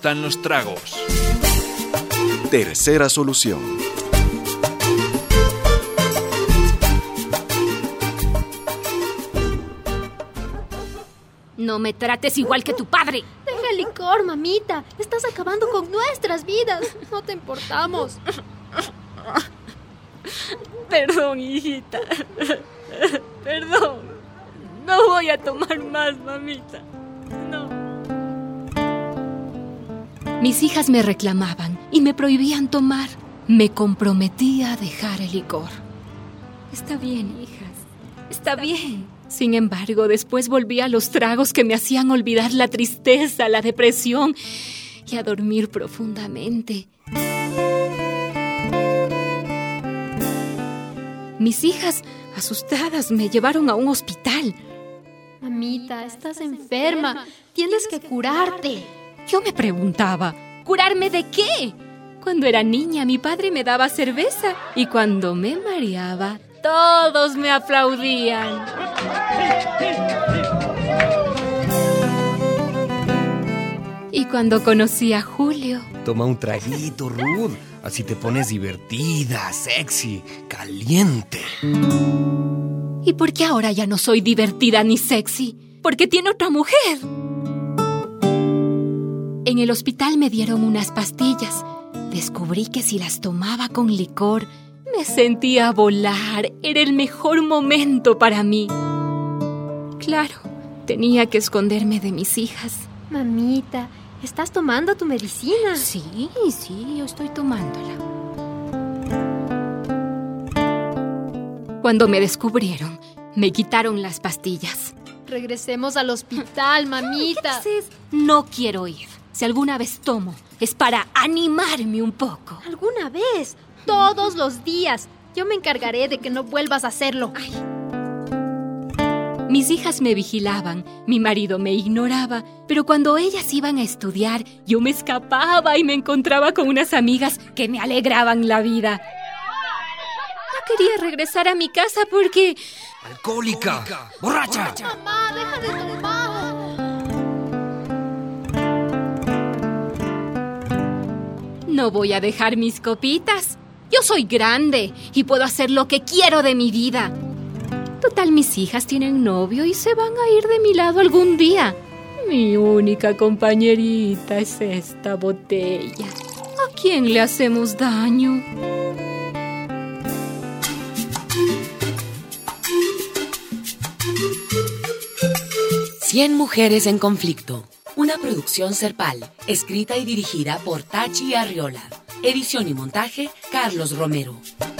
gustan los tragos. Tercera solución. No me trates igual que tu padre. Deja el licor, mamita. Estás acabando con nuestras vidas. No te importamos. Perdón, hijita. Perdón. No voy a tomar más, mamita. No. Mis hijas me reclamaban y me prohibían tomar. Me comprometí a dejar el licor. Está bien, hijas. Está bien. Sin embargo, después volví a los tragos que me hacían olvidar la tristeza, la depresión y a dormir profundamente. Mis hijas, asustadas, me llevaron a un hospital. Mamita, estás enferma. Tienes que curarte. Yo me preguntaba, ¿curarme de qué? Cuando era niña, mi padre me daba cerveza y cuando me mareaba, todos me aplaudían. Y cuando conocí a Julio... Toma un traguito, Ruth. Así te pones divertida, sexy, caliente. ¿Y por qué ahora ya no soy divertida ni sexy? Porque tiene otra mujer. En el hospital me dieron unas pastillas. Descubrí que si las tomaba con licor, me sentía volar. Era el mejor momento para mí. Claro, tenía que esconderme de mis hijas. Mamita, ¿estás tomando tu medicina? Sí, yo estoy tomándola. Cuando me descubrieron, me quitaron las pastillas. Regresemos al hospital, mamita. ¿Qué dices? No quiero ir. Si alguna vez tomo, es para animarme un poco. ¿Alguna vez? Todos los días. Yo me encargaré de que no vuelvas a hacerlo. Ay. Mis hijas me vigilaban, mi marido me ignoraba, pero cuando ellas iban a estudiar, yo me escapaba y me encontraba con unas amigas que me alegraban la vida. No quería regresar a mi casa porque... ¡Alcohólica! ¡Borracha! Mamá, deja de tomar. No voy a dejar mis copitas. Yo soy grande y puedo hacer lo que quiero de mi vida. Total, mis hijas tienen novio y se van a ir de mi lado algún día. Mi única compañerita es esta botella. ¿A quién le hacemos daño? Cien mujeres en conflicto. Una producción Serpal, escrita y dirigida por Tachi Arriola. Edición y montaje, Carlos Romero.